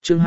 chương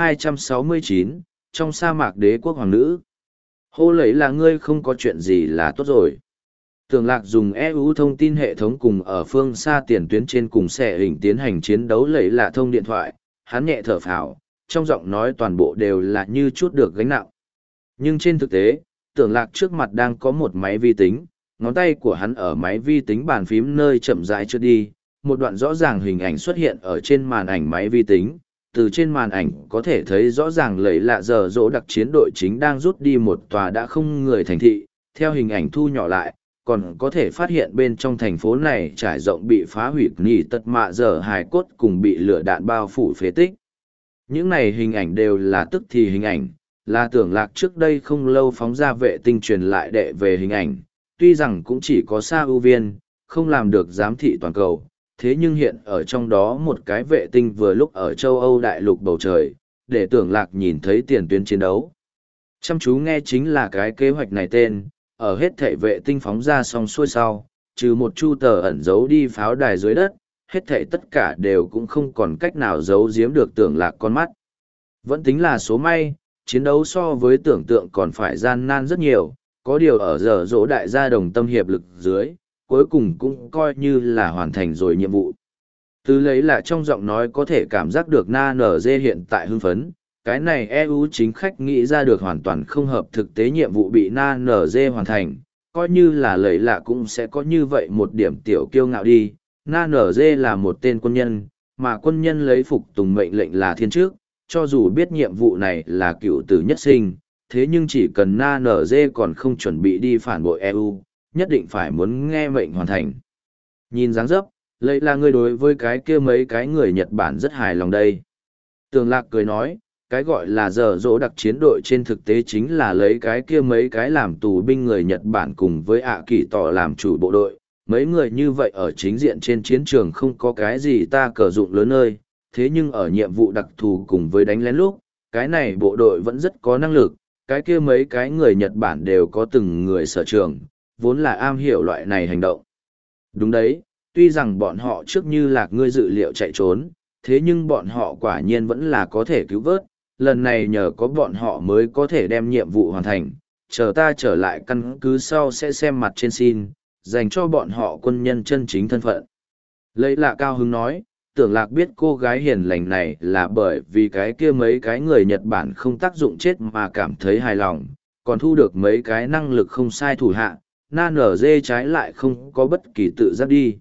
269, trong sa mạc đế quốc hoàng nữ. Hô lấy là ngươi không có chuyện gì là tốt rồi. Tưởng Lạc dùng EU thông tin hệ thống cùng ở phương xa tiền tuyến trên cùng xe hình tiến hành chiến đấu lấy là thông điện thoại, hắn nhẹ thở phào, trong giọng nói toàn bộ đều là như chút được gánh nặng. Nhưng trên thực tế, Tưởng Lạc trước mặt đang có một máy vi tính, ngón tay của hắn ở máy vi tính bàn phím nơi chậm rãi trượt đi, một đoạn rõ ràng hình ảnh xuất hiện ở trên màn ảnh máy vi tính. Từ trên màn ảnh có thể thấy rõ ràng lấy lạ giờ dỗ đặc chiến đội chính đang rút đi một tòa đã không người thành thị, theo hình ảnh thu nhỏ lại, còn có thể phát hiện bên trong thành phố này trải rộng bị phá hủy nỉ tật mạ giờ hài cốt cùng bị lửa đạn bao phủ phế tích. Những này hình ảnh đều là tức thì hình ảnh, là Tưởng Lạc trước đây không lâu phóng ra vệ tinh truyền lại đệ về hình ảnh, tuy rằng cũng chỉ có xa ưu viên, không làm được giám thị toàn cầu. Thế nhưng hiện ở trong đó một cái vệ tinh vừa lúc ở châu Âu đại lục bầu trời, để Tưởng Lạc nhìn thấy tiền tuyến chiến đấu. Chăm chú nghe chính là cái kế hoạch này tên, ở hết thảy vệ tinh phóng ra xong xuôi sau, trừ một chu tờ ẩn giấu đi pháo đài dưới đất, hết thảy tất cả đều cũng không còn cách nào giấu giếm được Tưởng Lạc con mắt. Vẫn tính là số may, chiến đấu so với tưởng tượng còn phải gian nan rất nhiều, có điều ở giờ dỗ đại gia đồng tâm hiệp lực dưới, cuối cùng cũng coi như là hoàn thành rồi nhiệm vụ. Từ lấy là trong giọng nói có thể cảm giác được Na Nở Dê hiện tại hưng phấn, cái này EU chính khách nghĩ ra được hoàn toàn không hợp thực tế nhiệm vụ bị Na Nở Dê hoàn thành, coi như là lấy lạ cũng sẽ có như vậy một điểm tiểu kiêu ngạo đi. Na Nở Dê là một tên quân nhân, mà quân nhân lấy phục tùng mệnh lệnh là thiên trước, cho dù biết nhiệm vụ này là cựu tử nhất sinh, thế nhưng chỉ cần Na Nở Dê còn không chuẩn bị đi phản bội EU, nhất định phải muốn nghe mệnh hoàn thành. Nhìn dáng dấp, lấy là ngươi đối với cái kia mấy cái người Nhật Bản rất hài lòng đây. Tường Lạc cười nói, cái gọi là giờ dỗ đặc chiến đội trên thực tế chính là lấy cái kia mấy cái làm tù binh người Nhật Bản cùng với ạ kỳ tỏ làm chủ bộ đội. Mấy người như vậy ở chính diện trên chiến trường không có cái gì ta cờ dụng lớn ơi, thế nhưng ở nhiệm vụ đặc thù cùng với đánh lén lúc, cái này bộ đội vẫn rất có năng lực, cái kia mấy cái người Nhật Bản đều có từng người sở trường, vốn là am hiểu loại này hành động. Đúng đấy, tuy rằng bọn họ trước như Lạc ngươi dự liệu chạy trốn, thế nhưng bọn họ quả nhiên vẫn là có thể cứu vớt, lần này nhờ có bọn họ mới có thể đem nhiệm vụ hoàn thành, chờ ta trở lại căn cứ sau sẽ xem mặt trên xin, dành cho bọn họ quân nhân chân chính thân phận. Lấy lạ cao hứng nói, Tưởng Lạc biết cô gái hiền lành này là bởi vì cái kia mấy cái người Nhật Bản không tác dụng chết mà cảm thấy hài lòng, còn thu được mấy cái năng lực không sai thủ hạ, Na Nở Dê trái lại không có bất kỳ tự giác đi.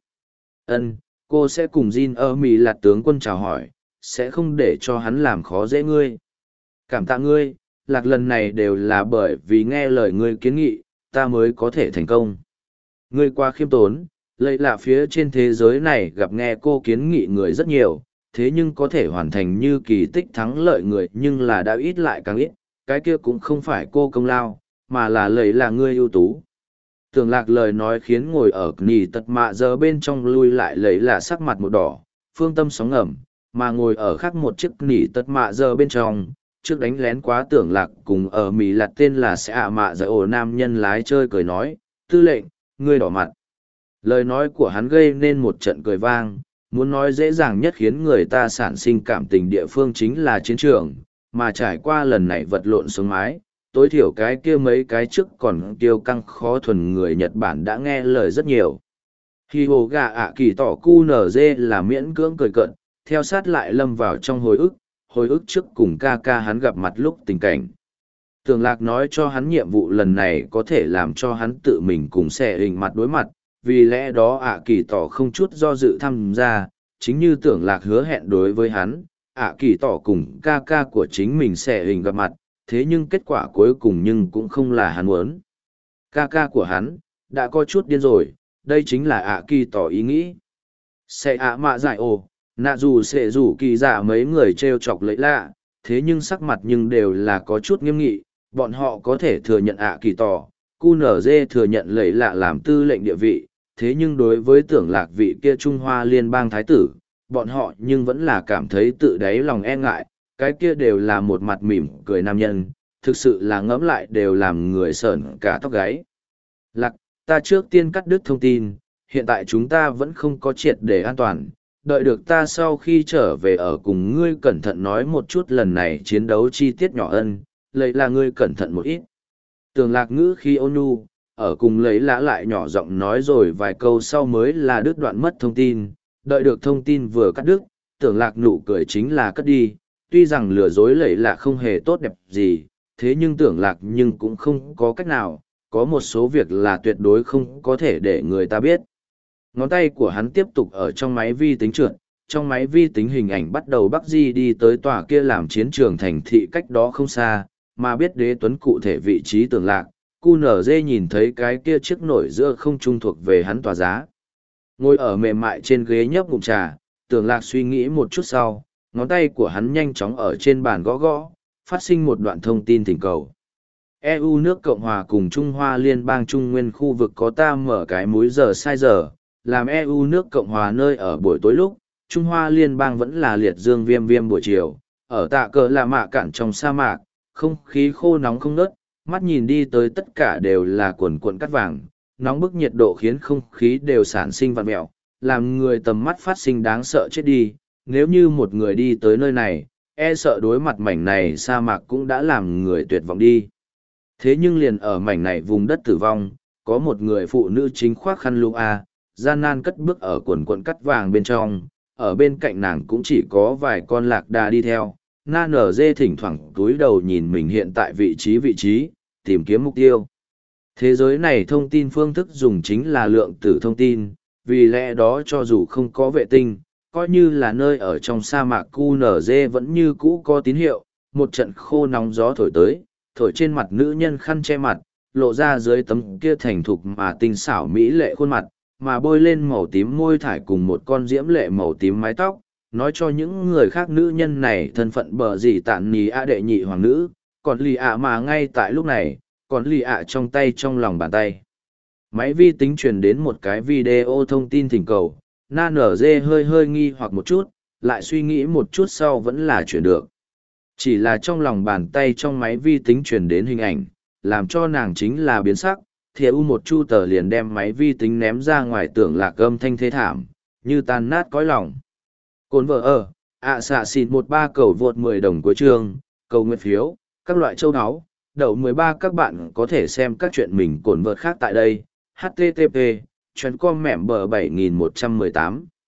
Cô sẽ cùng Jin ở Mỹ Lạt tướng quân chào hỏi, sẽ không để cho hắn làm khó dễ ngươi. Cảm tạ ngươi, Lạc lần này đều là bởi vì nghe lời ngươi kiến nghị, ta mới có thể thành công. Ngươi quá khiêm tốn, lấy là phía trên thế giới này gặp nghe cô kiến nghị người rất nhiều, thế nhưng có thể hoàn thành như kỳ tích thắng lợi người nhưng là đã ít lại càng ít, cái kia cũng không phải cô công lao, mà là lấy là ngươi ưu tú. Tưởng Lạc lời nói khiến ngồi ở nỉ tật mạ giờ bên trong lui lại lấy là sắc mặt một đỏ, phương tâm sóng ngầm, mà ngồi ở khác một chiếc nỉ tật mạ giờ bên trong, trước đánh lén quá Tưởng Lạc cùng ở Mỹ Lạt tên là sẽ ạ mạ giờ ổ nam nhân lái chơi cười nói, tư lệnh, ngươi đỏ mặt. Lời nói của hắn gây nên một trận cười vang, muốn nói dễ dàng nhất khiến người ta sản sinh cảm tình địa phương chính là chiến trường, mà trải qua lần này vật lộn sống mái, tối thiểu cái kia mấy cái trước còn kiêu căng khó thuần người Nhật Bản đã nghe lời rất nhiều. Khi hồ gà ạ kỳ tỏ cu nở dê là miễn cưỡng cười cận, theo sát lại lâm vào trong hồi ức trước cùng ca ca hắn gặp mặt lúc tình cảnh. Tưởng Lạc nói cho hắn nhiệm vụ lần này có thể làm cho hắn tự mình cùng xẻ hình mặt đối mặt, vì lẽ đó ạ kỳ tỏ không chút do dự tham gia, chính như Tưởng Lạc hứa hẹn đối với hắn, ạ kỳ tỏ cùng ca ca của chính mình xẻ hình gặp mặt, thế nhưng kết quả cuối cùng nhưng cũng không là hắn muốn. Ca ca của hắn, đã có chút điên rồi, đây chính là ạ kỳ tỏ ý nghĩ. Sẽ ạ mạ giải ồ, nạ dù sẽ rủ kỳ dạ mấy người trêu chọc lấy lạ, thế nhưng sắc mặt nhưng đều là có chút nghiêm nghị, bọn họ có thể thừa nhận ạ kỳ tỏ, QNZ thừa nhận lấy lạ làm tư lệnh địa vị, thế nhưng đối với Tưởng Lạc vị kia Trung Hoa liên bang thái tử, bọn họ nhưng vẫn là cảm thấy tự đáy lòng e ngại, cái kia đều là một mặt mỉm cười nam nhân, thực sự là ngẫm lại đều làm người sởn cả tóc gáy. Lạc, ta trước tiên cắt đứt thông tin, hiện tại chúng ta vẫn không có triệt để an toàn, đợi được ta sau khi trở về ở cùng ngươi cẩn thận nói một chút lần này chiến đấu chi tiết nhỏ ân, lấy là ngươi cẩn thận một ít. Tường lạc ngữ khi ôn nhu, ở cùng lấy lã lại nhỏ giọng nói rồi vài câu sau mới là đứt đoạn mất thông tin, đợi được thông tin vừa cắt đứt, tưởng lạc nụ cười chính là cất đi, tuy rằng lừa dối lấy lạ không hề tốt đẹp gì, thế nhưng tưởng lạc nhưng cũng không có cách nào, có một số việc là tuyệt đối không có thể để người ta biết. Ngón tay của hắn tiếp tục ở trong máy vi tính trượt, trong máy vi tính hình ảnh bắt đầu Bắc Di đi tới tòa kia làm chiến trường thành thị cách đó không xa, mà biết đế tuấn cụ thể vị trí tưởng lạc, QNZ nhìn thấy cái kia chiếc nổi giữa không trung thuộc về hắn tòa giá. Ngồi ở mềm mại trên ghế nhấp ngụm trà, tưởng lạc suy nghĩ một chút sau, ngón tay của hắn nhanh chóng ở trên bàn gõ gõ, phát sinh một đoạn thông tin thỉnh cầu. EU nước Cộng hòa cùng Trung Hoa Liên bang Trung Nguyên khu vực có ta mở cái múi giờ sai giờ, làm EU nước Cộng hòa nơi ở buổi tối lúc, Trung Hoa Liên bang vẫn là liệt dương viêm viêm buổi chiều, ở tạ cờ là mạ cạn trong sa mạc, không khí khô nóng không nớt, mắt nhìn đi tới tất cả đều là cuộn cuộn cát vàng, nóng bức nhiệt độ khiến không khí đều sản sinh vặn mẹo, làm người tầm mắt phát sinh đáng sợ chết đi, nếu như một người đi tới nơi này, e sợ đối mặt mảnh này sa mạc cũng đã làm người tuyệt vọng đi. Thế nhưng liền ở mảnh này vùng đất tử vong, có một người phụ nữ chính khoác khăn lụa gian nan cất bước ở quần quần cắt vàng bên trong, ở bên cạnh nàng cũng chỉ có vài con lạc đà đi theo, na nở dê thỉnh thoảng túi đầu nhìn mình hiện tại vị trí, tìm kiếm mục tiêu. Thế giới này thông tin phương thức dùng chính là lượng tử thông tin, vì lẽ đó cho dù không có vệ tinh, coi như là nơi ở trong sa mạc QNZ vẫn như cũ có tín hiệu, một trận khô nóng gió thổi tới, thổi trên mặt nữ nhân khăn che mặt, lộ ra dưới tấm kia thành thục mà tinh xảo mỹ lệ khuôn mặt, mà bôi lên màu tím môi thải cùng một con diễm lệ màu tím mái tóc, nói cho những người khác nữ nhân này thân phận bờ gì tản nì đệ nhị hoàng nữ, còn lì mà ngay tại lúc này, còn lì trong tay trong lòng bàn tay. Máy vi tính truyền đến một cái video thông tin thỉnh cầu, na nở dê hơi hơi nghi hoặc một chút, lại suy nghĩ một chút sau vẫn là chuyển được. Chỉ là trong lòng bàn tay trong máy vi tính truyền đến hình ảnh, làm cho nàng chính là biến sắc, thìa u một chu tờ liền đem máy vi tính ném ra ngoài tưởng lạc âm thanh thế thảm, như tan nát cõi lòng. Cồn vợ ở, xạ xịt 13 cầu vượt 10 đồng của trường, cầu nguyện phiếu, các loại châu áo, đậu 13 các bạn có thể xem các chuyện mình cồn vợt khác tại đây, http, chuyến com mẹm bờ 7118.